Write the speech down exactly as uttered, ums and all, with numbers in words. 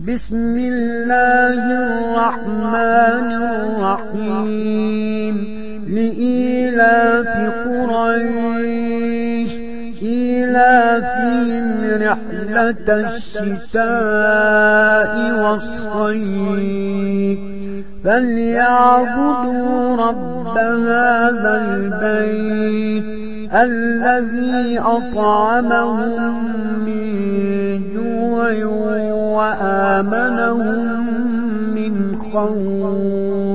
بسم الله الرحمن الرحيم لإيلاف قريش إيلافهم رحلة الشتاء والصيف فليعبدوا رب هذا البيت الذي أطعمهم من جوع وآمنهم من خوف.